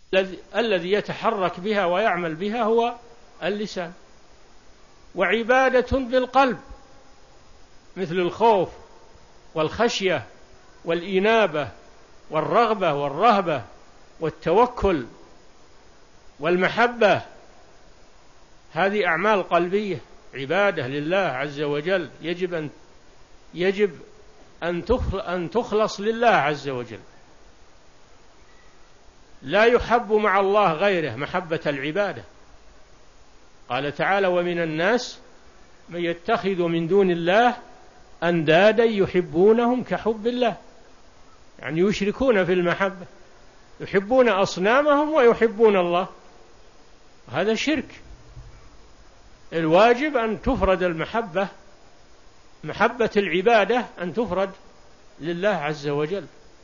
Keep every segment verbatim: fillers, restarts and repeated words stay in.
الذي يتحرك بها ويعمل بها هو اللسان. وعبادة بالقلب مثل الخوف والخشية والإنابة والرغبة والرهبة والتوكل والمحبة، هذه أعمال قلبية عبادة لله عز وجل، يجب أن يجب أن تخلص لله عز وجل. لا يحب مع الله غيره محبة العبادة. قال تعالى: ومن الناس من يتخذ من دون الله أندادا يحبونهم كحب الله، يعني يشركون في المحبة، يحبون أصنامهم ويحبون الله، هذا شرك. الواجب أن تفرد المحبة، محبة العبادة أن تفرد لله عز وجل.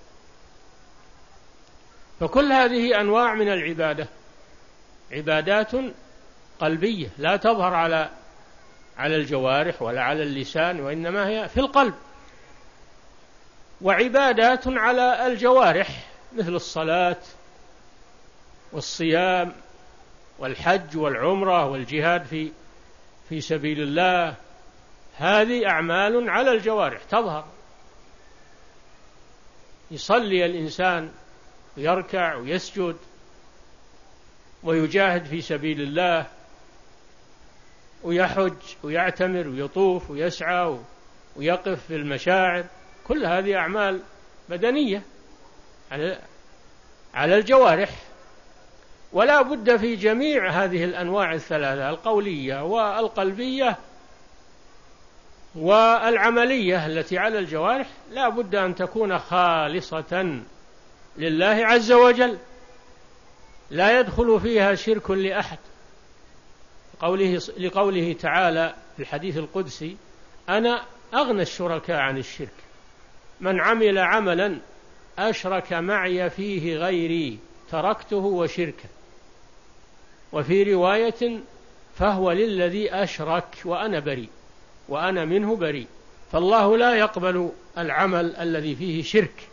فكل هذه أنواع من العبادة عبادات قلبية لا تظهر على على الجوارح ولا على اللسان، وإنما هي في القلب. وعبادات على الجوارح مثل الصلاة والصيام والحج والعمرة والجهاد في في سبيل الله، هذه أعمال على الجوارح تظهر. يصلي الإنسان ويركع ويسجد ويجاهد في سبيل الله ويحج ويعتمر ويطوف ويسعى ويقف في المشاعر، كل هذه أعمال بدنية على على الجوارح. ولا بد في جميع هذه الأنواع الثلاثة، القولية والقلبية والعملية التي على الجوارح، لا بد أن تكون خالصة لله عز وجل، لا يدخل فيها شرك لأحد. قوله لقوله تعالى في الحديث القدسي: أنا أغنى الشركاء عن الشرك، من عمل عملا أشرك معي فيه غيري تركته وشركه. وفي رواية: فهو للذي أشرك وأنا بريء، وأنا منه بريء. فالله لا يقبل العمل الذي فيه شرك،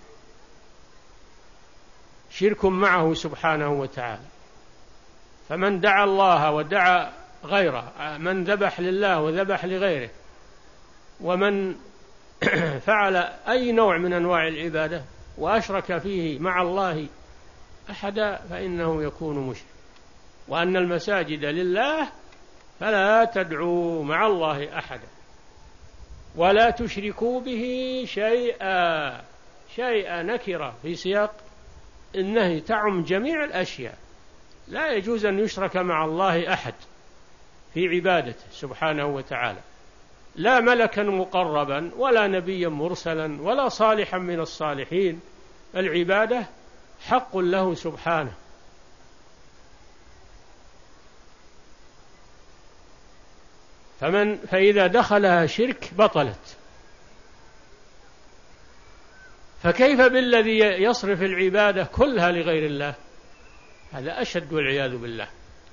شرك معه سبحانه وتعالى. فمن دعا الله ودعا غيره، من ذبح لله وذبح لغيره، ومن فعل أي نوع من أنواع العبادة وأشرك فيه مع الله أحدا، فإنه يكون مشرك. وأن المساجد لله فلا تدعوا مع الله أحدا ولا تشركوا به شيئا. شيئا نكرة في سياق النهي تعم جميع الأشياء، لا يجوز أن يشرك مع الله أحد في عبادته سبحانه وتعالى، لا ملكا مقربا ولا نبيا مرسلا ولا صالحا من الصالحين. العبادة حق له سبحانه. فمن فإذا دخلها شرك بطلت. فكيف بالذي يصرف العبادة كلها لغير الله؟ هذا أشد والعياذ بالله.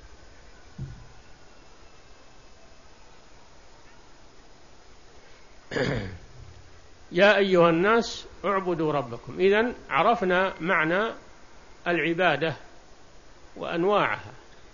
يا أيها الناس اعبدوا ربكم. إذن عرفنا معنى العبادة وأنواعها،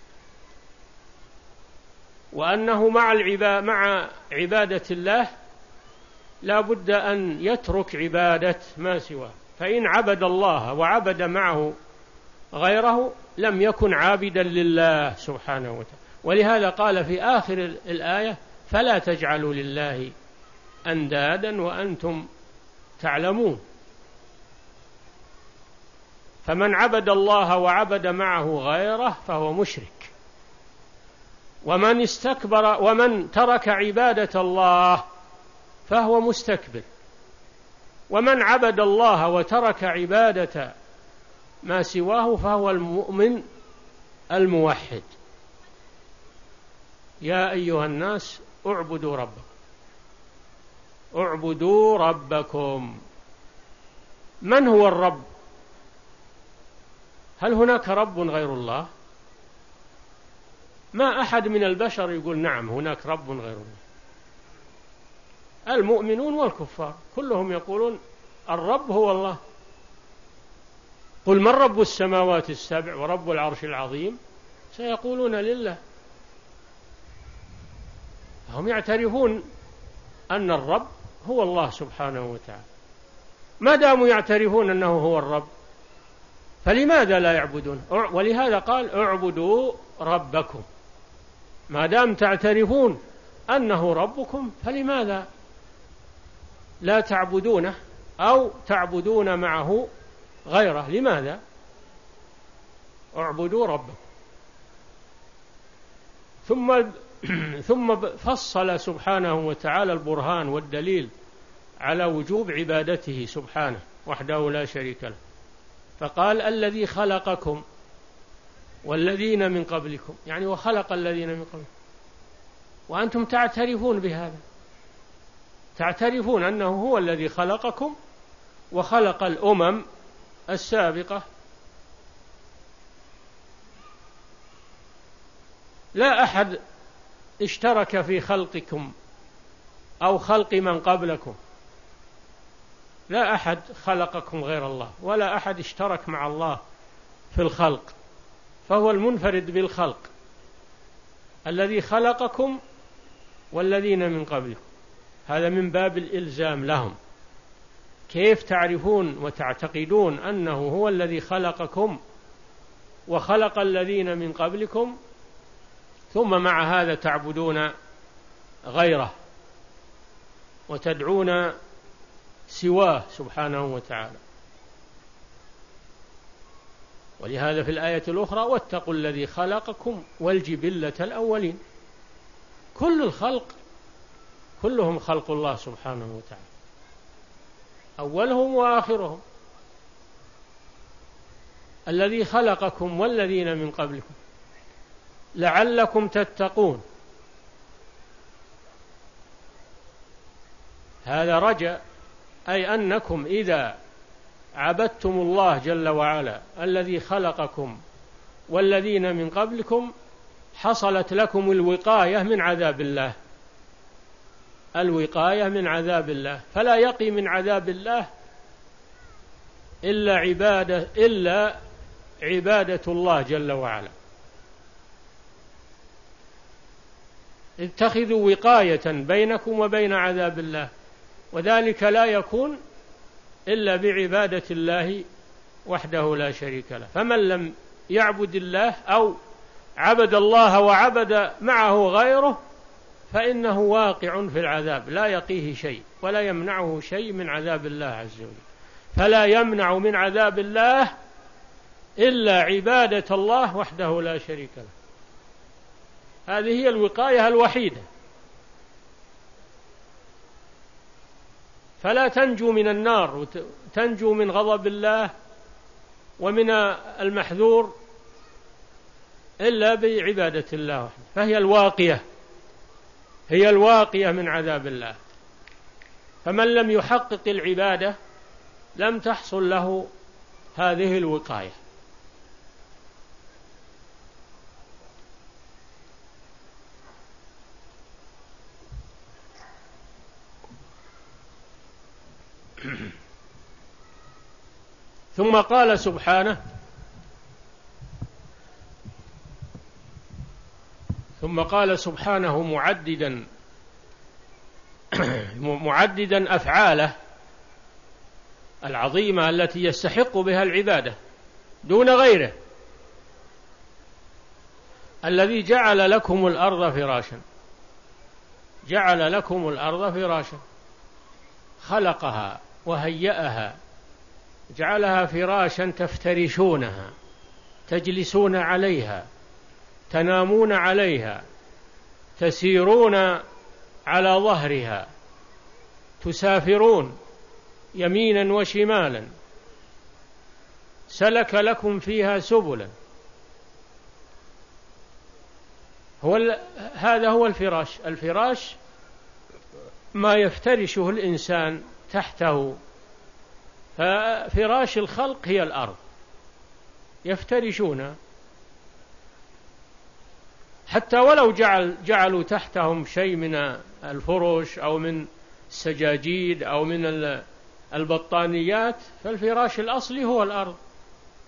وأنه مع العبادة مع عبادة الله لا بد أن يترك عبادة ما سواه، فإن عبد الله وعبد معه غيره لم يكن عابدا لله سبحانه وتعالى. ولهذا قال في آخر الآية: فلا تجعلوا لله أندادا وأنتم تعلمون. فمن عبد الله وعبد معه غيره فهو مشرك، ومن استكبر ومن ترك عبادة الله فهو مستكبر، ومن عبد الله وترك عبادة ما سواه فهو المؤمن الموحد. يا أيها الناس اعبدوا ربكم. اعبدوا ربكم. من هو الرب؟ هل هناك رب غير الله؟ ما أحد من البشر يقول نعم هناك رب غير الله. المؤمنون والكفار كلهم يقولون الرب هو الله. قل من رب السماوات السبع ورب العرش العظيم سيقولون لله. هم يعترفون أن الرب هو الله سبحانه وتعالى. ما داموا يعترفون أنه هو الرب فلماذا لا يعبدون؟ ولهذا قال اعبدوا ربكم. ما دام تعترفون أنه ربكم فلماذا لا تعبدونه أو تعبدون معه غيره؟ لماذا؟ اعبدوا ربكم. ثم ثم فصل سبحانه وتعالى البرهان والدليل على وجوب عبادته سبحانه وحده لا شريك له، فقال الذي خلقكم والذين من قبلكم، يعني وخلق الذين من قبلكم، وأنتم تعترفون بهذا، تعترفون أنه هو الذي خلقكم وخلق الأمم السابقة. لا أحد اشترك في خلقكم أو خلق من قبلكم، لا أحد خلقكم غير الله، ولا أحد اشترك مع الله في الخلق، فهو المنفرد بالخلق الذي خلقكم والذين من قبلكم. هذا من باب الإلزام لهم. كيف تعرفون وتعتقدون أنه هو الذي خلقكم وخلق الذين من قبلكم ثم مع هذا تعبدون غيره وتدعون سواه سبحانه وتعالى؟ ولهذا في الآية الأخرى واتقوا الذي خلقكم والجبلة الأولين. كل الخلق كلهم خلق الله سبحانه وتعالى، أولهم وآخرهم. الذي خلقكم والذين من قبلكم لعلكم تتقون. هذا رجاء، أي أنكم إذا عبدتم الله جل وعلا الذي خلقكم والذين من قبلكم حصلت لكم الوقاية من عذاب الله، الوقاية من عذاب الله. فلا يقي من عذاب الله إلا عبادة إلا عبادة الله جل وعلا. اتخذوا وقاية بينكم وبين عذاب الله، وذلك لا يكون إلا بعبادة الله وحده لا شريك له. فمن لم يعبد الله أو عبد الله وعبد معه غيره فإنه واقع في العذاب، لا يقيه شيء ولا يمنعه شيء من عذاب الله عز وجل. فلا يمنع من عذاب الله إلا عبادة الله وحده لا شريك له. هذه هي الوقاية الوحيدة. فلا تنجو من النار وتنجو من غضب الله ومن المحذور إلا بعبادة الله وحده، فهي الواقية، هي الواقية من عذاب الله. فمن لم يحقق العبادة لم تحصل له هذه الوقاية. ثم قال سبحانه ثم قال سبحانه معددا معددا أفعاله العظيمة التي يستحق بها العبادة دون غيره: الذي جعل لكم الأرض فراشا، جعل لكم الأرض فراشا، خلقها وهيأها، جعلها فراشا تفترشونها، تجلسون عليها، تنامون عليها، تسيرون على ظهرها، تسافرون يمينا وشمالا، سلك لكم فيها سبلا. هو هذا هو الفراش. الفراش ما يفترشه الإنسان تحته، ففراش الخلق هي الأرض يفترشون، حتى ولو جعل جعلوا تحتهم شيء من الفرش أو من السجاجيد أو من البطانيات، فالفراش الأصلي هو الأرض.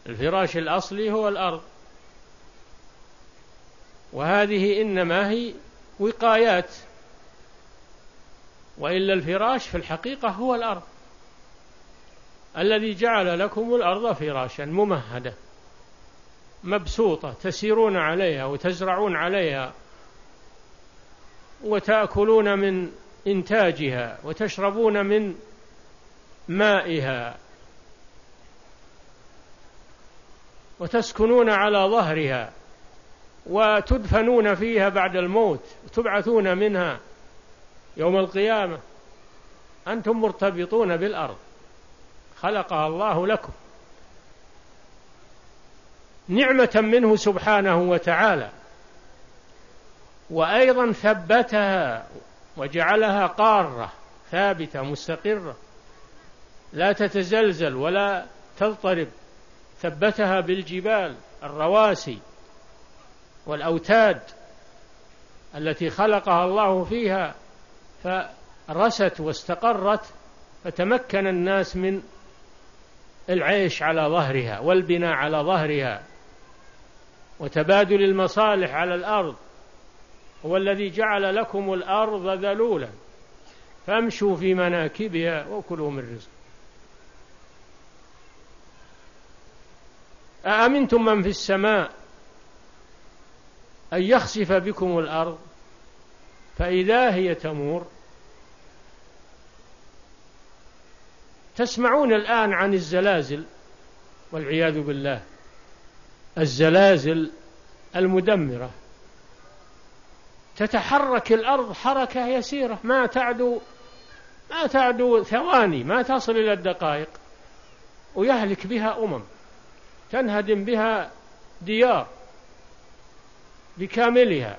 الفراش الأصلي هو الأرض، وهذه إنما هي وقايات، وإلا الفراش في الحقيقة هو الأرض، الذي جعل لكم الأرض فراشا ممهدة مبسوطة تسيرون عليها وتزرعون عليها وتأكلون من إنتاجها وتشربون من مائها وتسكنون على ظهرها وتدفنون فيها بعد الموت وتبعثون منها يوم القيامة. أنتم مرتبطون بالأرض خلقها الله لكم نعمة منه سبحانه وتعالى، وأيضا ثبتها وجعلها قارة ثابتة مستقرة لا تتزلزل ولا تضطرب، ثبتها بالجبال الرواسي والأوتاد التي خلقها الله فيها فرست واستقرت، فتمكن الناس من العيش على ظهرها والبناء على ظهرها وتبادل المصالح على الأرض. هو الذي جعل لكم الأرض ذلولا فامشوا في مناكبها وكلوا من رزقه. أأمنتم من في السماء أن يخسف بكم الأرض فإذا هي تمور. تسمعون الآن عن الزلازل والعياذ بالله، الزلازل المدمرة، تتحرك الأرض حركة يسيرة ما تعدو ما تعدو ثواني، ما تصل إلى الدقائق، ويهلك بها أمم، تنهدم بها ديار بكاملها،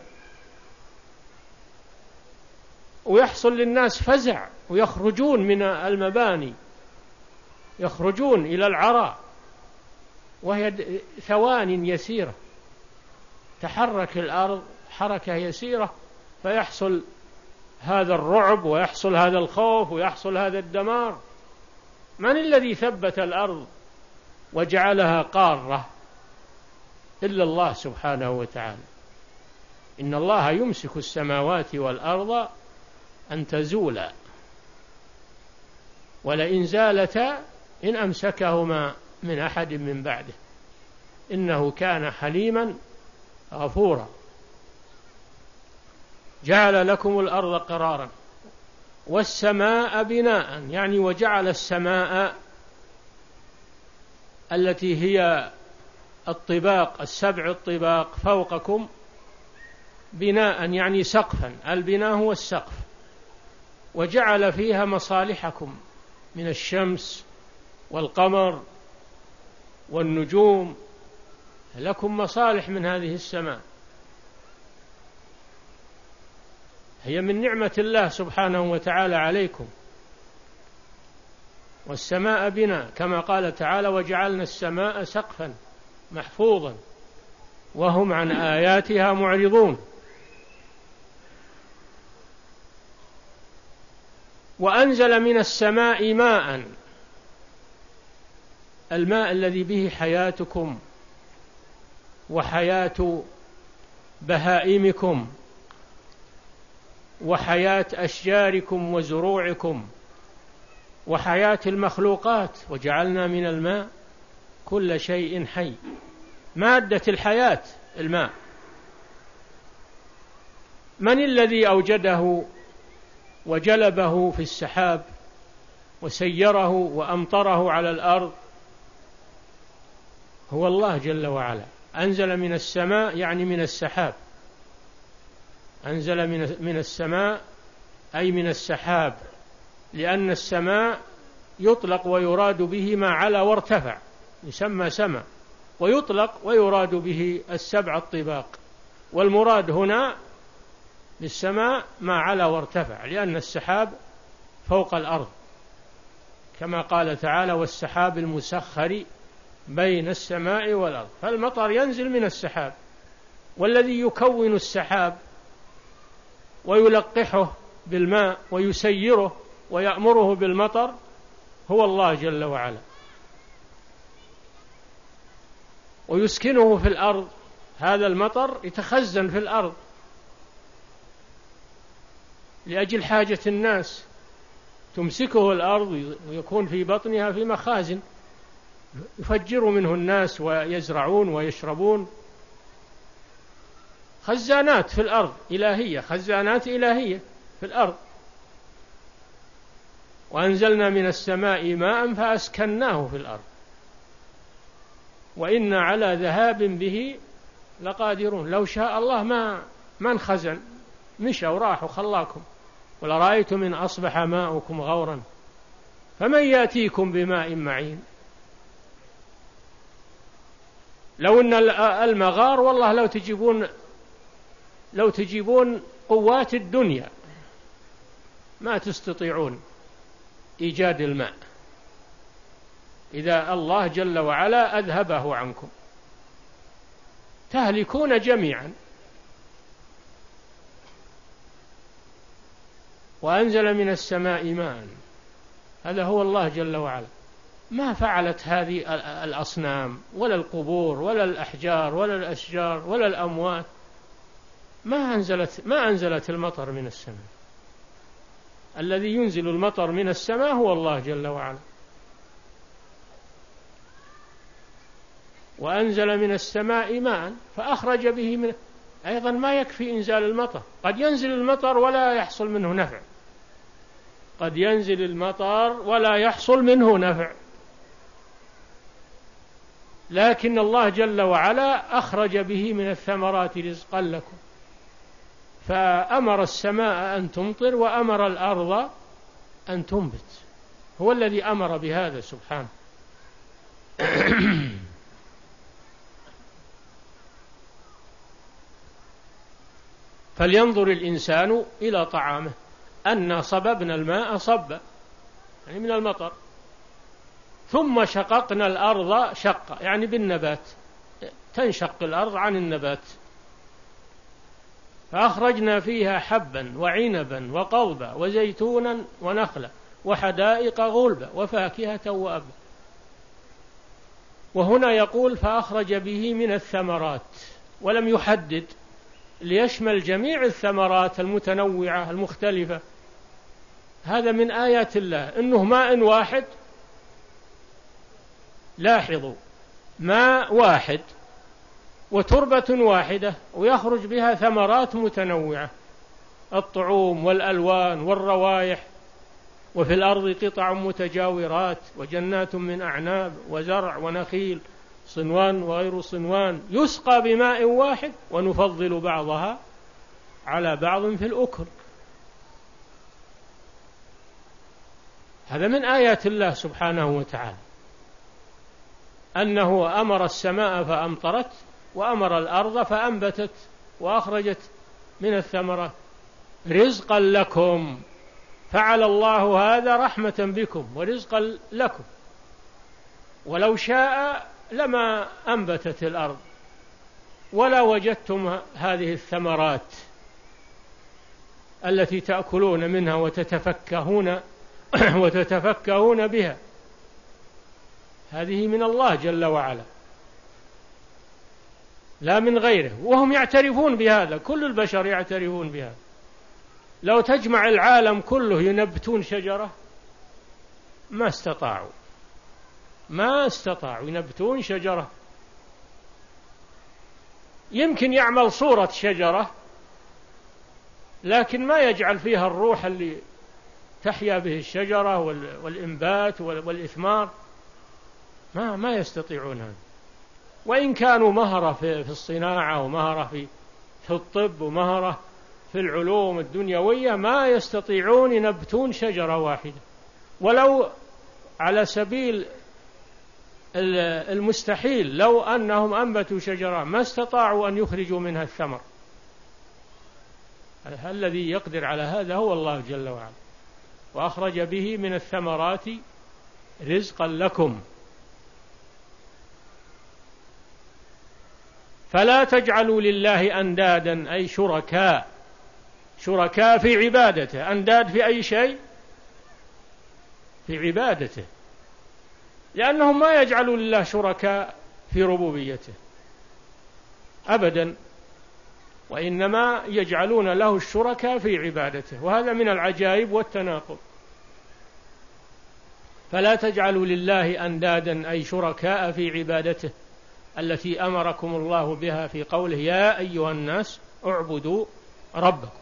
ويحصل للناس فزع ويخرجون من المباني، يخرجون إلى العراء وهي ثوان يسيرة، تحرك الأرض حركة يسيرة فيحصل هذا الرعب ويحصل هذا الخوف ويحصل هذا الدمار. من الذي ثبت الأرض وجعلها قارة إلا الله سبحانه وتعالى. إن الله يمسك السماوات والأرض أن تزولا ولئن زالتا إن أمسكهما من أحد من بعده إنه كان حليما غفورا. جعل لكم الأرض قرارا والسماء بناء، يعني وجعل السماء التي هي الطباق السبع الطباق فوقكم بناء، يعني سقفا، البناء هو السقف، وجعل فيها مصالحكم من الشمس والقمر والنجوم، لكم مصالح من هذه السماء، هي من نعمة الله سبحانه وتعالى عليكم. والسماء بناء كما قال تعالى وجعلنا السماء سقفا محفوظا وهم عن آياتها معرضون. وأنزل من السماء ماء، الماء الذي به حياتكم وحياة بهائمكم وحياة أشجاركم وزروعكم وحياة المخلوقات. وجعلنا من الماء كل شيء حي، مادة الحياة الماء. من الذي أوجده وجلبه في السحاب وسيره وأمطره على الأرض؟ هو الله جل وعلا. أنزل من السماء يعني من السحاب، أنزل من السماء أي من السحاب، لأن السماء يطلق ويراد به ما علا وارتفع يسمى سماء، ويطلق ويراد به السبع الطباق، والمراد هنا بالسماء ما علا وارتفع، لأن السحاب فوق الأرض كما قال تعالى والسحاب المسخر بين السماء والأرض. فالمطر ينزل من السحاب، والذي يكون السحاب ويلقحه بالماء ويسيره ويأمره بالمطر هو الله جل وعلا. ويسكنه في الأرض. هذا المطر يتخزن في الأرض لأجل حاجة الناس، تمسكه الأرض ويكون في بطنها في مخازن يفجر منه الناس ويزرعون ويشربون. خزانات في الأرض إلهية، خزانات إلهية في الأرض. وأنزلنا من السماء ماء فأسكناه في الأرض وإنا على ذهاب به لقادرون. لو شاء الله ما ما انخزن، مشى وراح وخلاكم. ولرأيتم إن أصبح ماؤكم غورا فمن يأتيكم بماء معين. لو أن المغار والله لو تجيبون لو تجيبون قوات الدنيا ما تستطيعون إيجاد الماء إذا الله جل وعلا أذهبه عنكم، تهلكون جميعا. وأنزل من السماء ماء، هذا هو الله جل وعلا. ما فعلت هذه الأصنام ولا القبور ولا الأحجار ولا الأشجار ولا الأموات، ما أنزلت ما أنزلت المطر من السماء. الذي ينزل المطر من السماء هو الله جل وعلا. وأنزل من السماء ماء فأخرج به من. أيضا ما يكفي إنزال المطر، قد ينزل المطر ولا يحصل منه نفع، قد ينزل المطر ولا يحصل منه نفع، لكن الله جل وعلا أخرج به من الثمرات رزقا لكم. فأمر السماء أن تمطر وأمر الأرض أن تنبت، هو الذي أمر بهذا سبحانه. فلينظر الإنسان إلى طعامه أنا صببنا الماء صبا، يعني من المطر، ثم شققنا الأرض شقا، يعني بالنبات، تنشق الأرض عن النبات، فأخرجنا فيها حبا وعنبا وقضبا وزيتونا ونخلا وحدائق غلبا وفاكهة وأبا. وهنا يقول فأخرج به من الثمرات، ولم يحدد، ليشمل جميع الثمرات المتنوعة المختلفة. هذا من آيات الله، إنه ماء واحد. لاحظوا، ماء واحد وتربة واحدة ويخرج بها ثمرات متنوعة، الطعوم والألوان والروائح. وفي الأرض قطع متجاورات وجنات من أعناب وزرع ونخيل صنوان وغير صنوان يسقى بماء واحد ونفضل بعضها على بعض في الأكل. هذا من آيات الله سبحانه وتعالى، أنه أمر السماء فأمطرت وأمر الأرض فأنبتت وأخرجت من الثمرات رزقا لكم. فعل الله هذا رحمة بكم ورزقا لكم، ولو شاء لما أنبتت الأرض ولا وجدتم هذه الثمرات التي تأكلون منها وتتفكهون وتتفكهون بها. هذه من الله جل وعلا لا من غيره، وهم يعترفون بهذا، كل البشر يعترفون بهذا. لو تجمع العالم كله ينبتون شجرة ما استطاعوا ما استطاعوا ينبتون شجرة. يمكن يعمل صورة شجرة لكن ما يجعل فيها الروح اللي تحيا به الشجرة والإنبات والإثمار، ما ما يستطيعون هذا. وإن كانوا مهرة في الصناعة ومهرة في في الطب ومهرة في العلوم الدنيوية ما يستطيعون ينبتون شجرة واحدة. ولو على سبيل المستحيل لو أنهم أنبتوا شجرة ما استطاعوا أن يخرجوا منها الثمر. الذي يقدر على هذا هو الله جل وعلا. وأخرج به من الثمرات رزقا لكم فلا تجعلوا لله أندادا أي شركاء، شركاء في عبادته. أنداد في أي شيء؟ في عبادته، لأنهم ما يجعلوا لله شركاء في ربوبيته أبدا، وإنما يجعلون له الشركاء في عبادته، وهذا من العجائب والتناقض. فلا تجعلوا لله أندادا أي شركاء في عبادته التي أمركم الله بها في قوله يا أيها الناس اعبدوا ربكم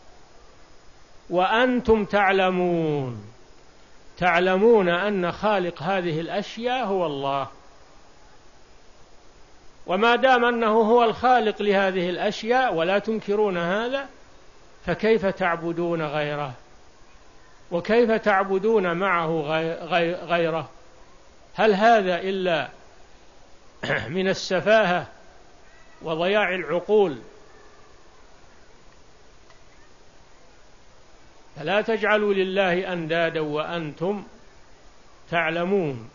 وأنتم تعلمون، تعلمون أن خالق هذه الأشياء هو الله. وما دام أنه هو الخالق لهذه الأشياء ولا تنكرون هذا، فكيف تعبدون غيره؟ وكيف تعبدون معه غيره؟ هل هذا إلا من السفاهة وضياع العقول؟ فلا تجعلوا لله أندادا وأنتم تعلمون.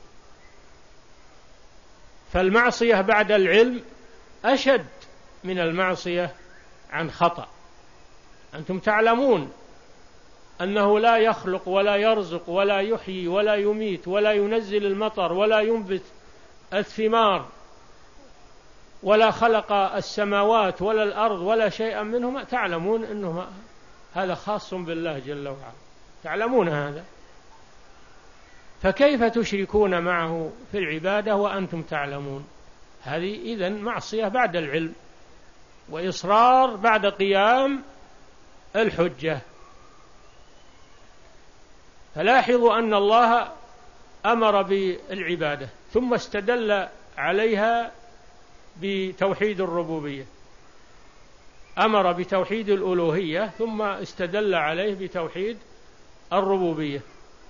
فالمعصية بعد العلم أشد من المعصية عن خطأ. أنتم تعلمون أنه لا يخلق ولا يرزق ولا يحيي ولا يميت ولا ينزل المطر ولا ينبت الثمار ولا خلق السماوات ولا الأرض ولا شيئا منهما، تعلمون أنه هذا خاص بالله جل وعلا، تعلمون هذا، فكيف تشركون معه في العبادة وأنتم تعلمون؟ هذه إذن معصية بعد العلم وإصرار بعد قيام الحجة. فلاحظوا أن الله أمر بالعبادة ثم استدل عليها بتوحيد الربوبية، أمر بتوحيد الألوهية ثم استدل عليه بتوحيد الربوبية.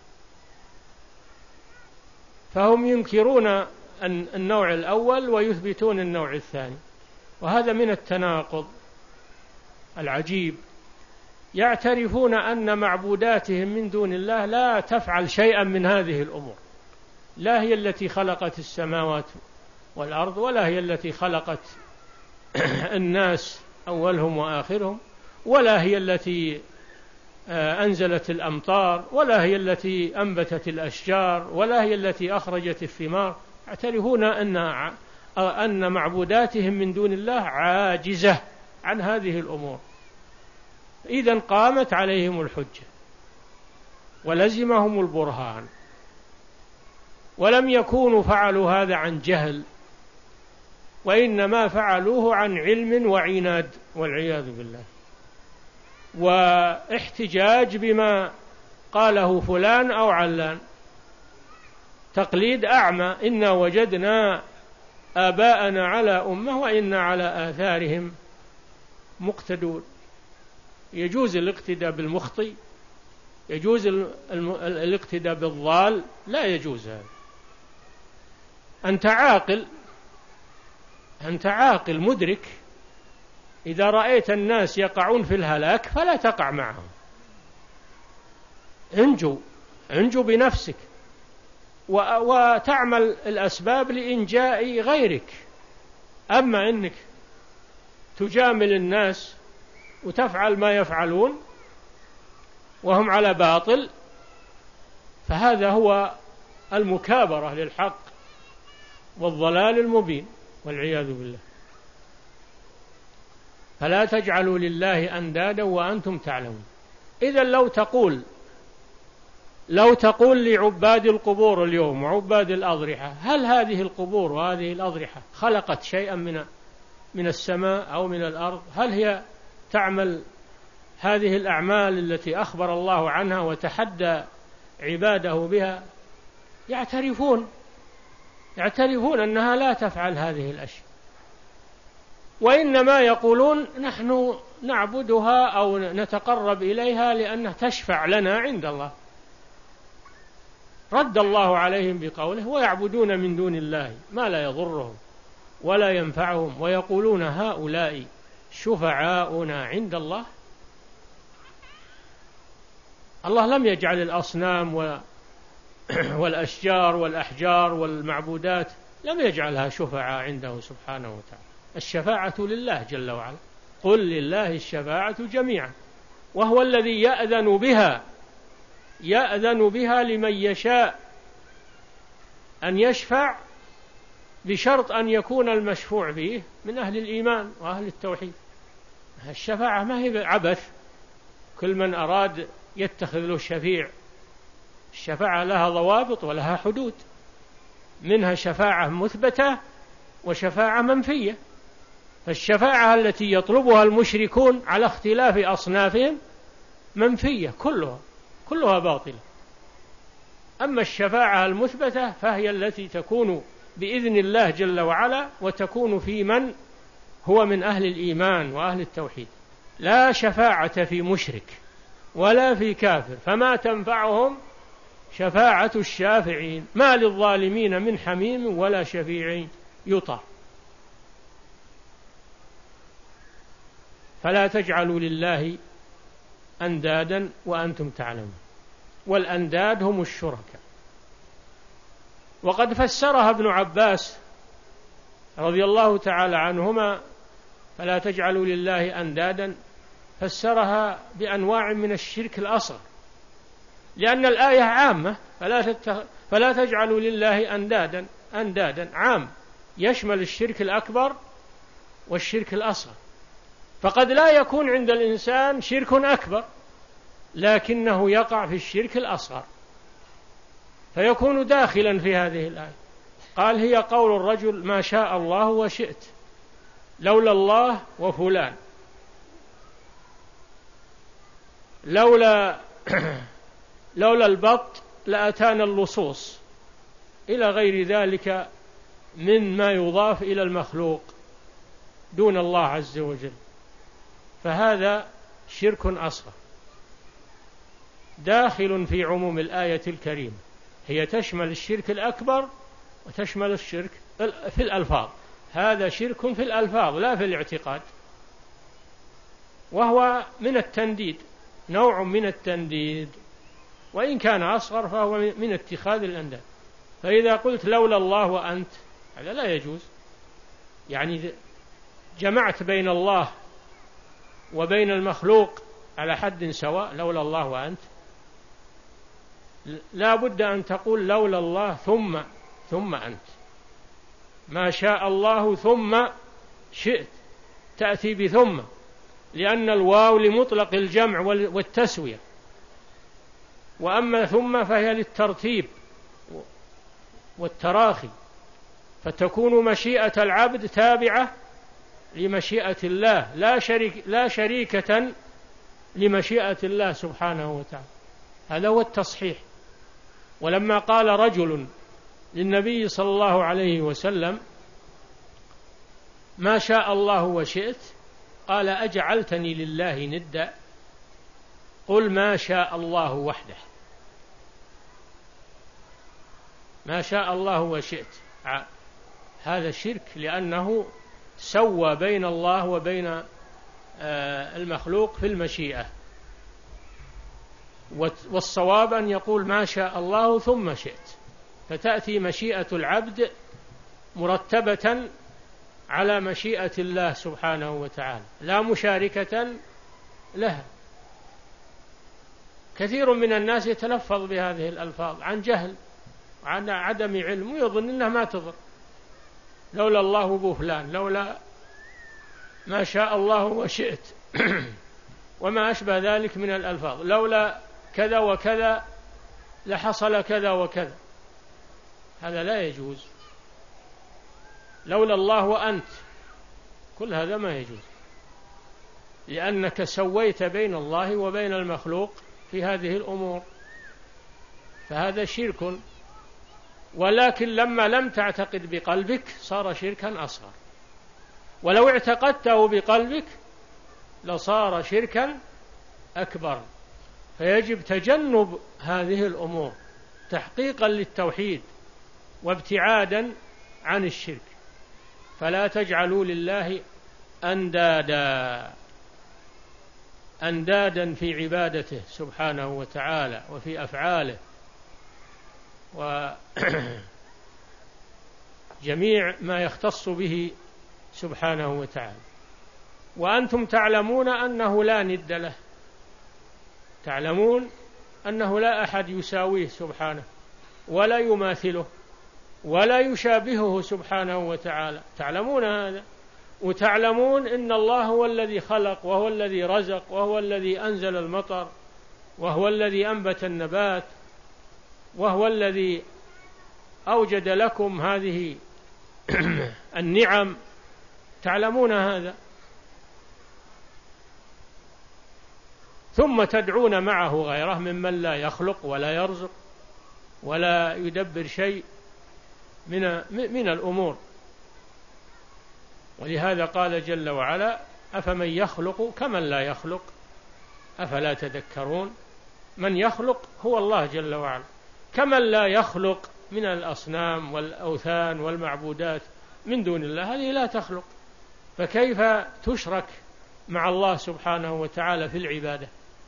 فهم ينكرون النوع الأول ويثبتون النوع الثاني، وهذا من التناقض العجيب. يعترفون أن معبوداتهم من دون الله لا تفعل شيئا من هذه الأمور، لا هي التي خلقت السماوات والأرض ولا هي التي خلقت الناس أولهم وآخرهم ولا هي التي أنزلت الأمطار ولا هي التي أنبتت الأشجار ولا هي التي أخرجت الثمار. يعترفون أن أن معبوداتهم من دون الله عاجزة عن هذه الأمور. إذن قامت عليهم الحجة ولزمهم البرهان، ولم يكونوا فعلوا هذا عن جهل، وإنما فعلوه عن علم وعناد والعياذ بالله، واحتجاج بما قاله فلان أو علان، تقليد أعمى. إنا وجدنا آباءنا على أمة وإنا على آثارهم مقتدون. يجوز الاقتداء بالمخطئ، يجوز الاقتداء بالضال، لا يجوز هذا. أنت عاقل، أنت عاقل مدرك، إذا رأيت الناس يقعون في الهلاك فلا تقع معهم، انجو انجو بنفسك وتعمل الأسباب لإنجاء غيرك. أما إنك تجامل الناس وتفعل ما يفعلون وهم على باطل، فهذا هو المكابرة للحق والضلال المبين والعياذ بالله. فلا تجعلوا لله أندادا وأنتم تعلمون. إذا لو تقول لو تقول لعباد القبور اليوم وعباد الأضرحة، هل هذه القبور وهذه الأضرحة خلقت شيئا من من السماء أو من الأرض؟ هل هي تعمل هذه الأعمال التي أخبر الله عنها وتحدى عباده بها؟ يعترفون يعترفون أنها لا تفعل هذه الأشياء، وإنما يقولون نحن نعبدها أو نتقرب إليها لأنها تشفع لنا عند الله. رد الله عليهم بقوله ويعبدون من دون الله ما لا يضرهم ولا ينفعهم ويقولون هؤلاء شفعاؤنا عند الله. الله لم يجعل الأصنام والأشجار والأحجار والمعبودات لم يجعلها شفعاء عنده سبحانه وتعالى. الشفاعة لله جل وعلا، قل لله الشفاعة جميعا، وهو الذي يأذن بها يأذن بها لمن يشاء أن يشفع بشرط أن يكون المشفوع فيه من أهل الإيمان وأهل التوحيد. الشفاعة ما هي عبث كل من أراد يتخذ له شفيع. الشفاعة لها ضوابط ولها حدود، منها شفاعة مثبتة وشفاعة منفية. فالشفاعة التي يطلبها المشركون على اختلاف أصنافهم منفية كلها كلها باطلة. أما الشفاعة المثبتة فهي التي تكون بإذن الله جل وعلا، وتكون في من هو من أهل الإيمان وأهل التوحيد. لا شفاعة في مشرك ولا في كافر، فما تنفعهم شفاعة الشافعين، ما للظالمين من حميم ولا شفيع يطاع. فلا تجعلوا لله أندادا وأنتم تعلمون. والأنداد هم الشركاء. وقد فسرها ابن عباس رضي الله تعالى عنهما، فلا تجعلوا لله أندادا، فسرها بأنواع من الشرك الأصغر، لأن الآية عامة. فلا, تتخ... فلا تجعلوا لله أندادا أندادا عام، يشمل الشرك الأكبر والشرك الأصغر. فقد لا يكون عند الإنسان شرك أكبر لكنه يقع في الشرك الأصغر، فيكون داخلا في هذه الآية. قال هي قول الرجل ما شاء الله وشئت، لولا الله وفلان، لولا لولا البط لأتانا اللصوص، إلى غير ذلك مما يضاف إلى المخلوق دون الله عز وجل. فهذا شرك أصغر داخل في عموم الآية الكريمة. هي تشمل الشرك الأكبر وتشمل الشرك في الألفاظ. هذا شرك في الألفاظ لا في الاعتقاد، وهو من التنديد، نوع من التنديد، وإن كان أصغر فهو من اتخاذ الأنداد. فإذا قلت لولا الله وأنت، هذا لا يجوز، يعني جمعت بين الله وبين المخلوق على حد سواء. لولا الله وأنت، لا بد أن تقول لولا الله ثم ثم أنت. ما شاء الله ثم شئت، تأتي بثم، لأن الواو لمطلق الجمع والتسوية، وأما ثم فهي للترتيب والتراخي، فتكون مشيئة العبد تابعة لمشيئة الله، لا شريك لا شريكة لمشيئة الله سبحانه وتعالى. هذا هو التصحيح. ولما قال رجل للنبي صلى الله عليه وسلم ما شاء الله وشئت، قال أجعلتني لله ندا، قل ما شاء الله وحده. ما شاء الله وشئت هذا شرك، لأنه سوى بين الله وبين المخلوق في المشيئة. والصواب أن يقول ما شاء الله ثم شئت، فتأتي مشيئة العبد مرتبة على مشيئة الله سبحانه وتعالى، لا مشاركة لها. كثير من الناس يتلفظ بهذه الألفاظ عن جهل وعن عدم علم، ويظن أنها ما تضر. لولا الله أبو فلان، لولا ما شاء الله وشئت وما أشبه ذلك من الألفاظ، لولا كذا وكذا لحصل كذا وكذا، هذا لا يجوز. لولا الله وأنت، كل هذا ما يجوز، لأنك سويت بين الله وبين المخلوق في هذه الأمور، فهذا شرك. ولكن لما لم تعتقد بقلبك صار شركا أصغر، ولو اعتقدته بقلبك لصار شركا أكبر. فيجب تجنب هذه الأمور تحقيقا للتوحيد وابتعادا عن الشرك. فلا تجعلوا لله أندادا أندادا في عبادته سبحانه وتعالى وفي أفعاله وجميع ما يختص به سبحانه وتعالى. وأنتم تعلمون أنه لا ند له، تعلمون أنه لا أحد يساويه سبحانه ولا يماثله، ولا يشابهه سبحانه وتعالى. تعلمون هذا، وتعلمون إن الله هو الذي خلق، وهو الذي رزق، وهو الذي أنزل المطر، وهو الذي أنبت النبات، وهو الذي أوجد لكم هذه النعم. تعلمون هذا، ثم تدعون معه غيره ممن لا يخلق ولا يرزق ولا يدبر شيء من من الأمور. ولهذا قال جل وعلا: أفمن يخلق كمن لا يخلق أفلا تذكرون. من يخلق هو الله جل وعلا، كمن لا يخلق من الأصنام والأوثان والمعبودات من دون الله، هذه لا تخلق، فكيف تشرك مع الله سبحانه وتعالى في العبادة؟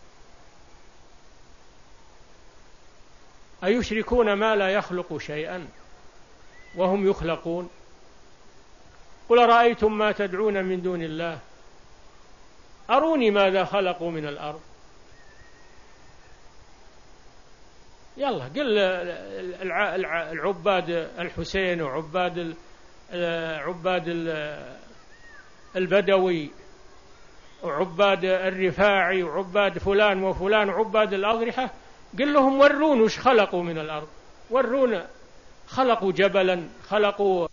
أيشركون ما لا يخلق شيئا وهم يخلقون؟ قل رأيتم ما تدعون من دون الله أروني ماذا خلقوا من الأرض. يلا قل العباد الحسين وعباد عباد البدوي وعباد الرفاعي وعباد فلان وفلان وعباد الأضرحة، قل لهم ورون وش خلقوا من الأرض، ورونا خلقوا جبلا، خلقوا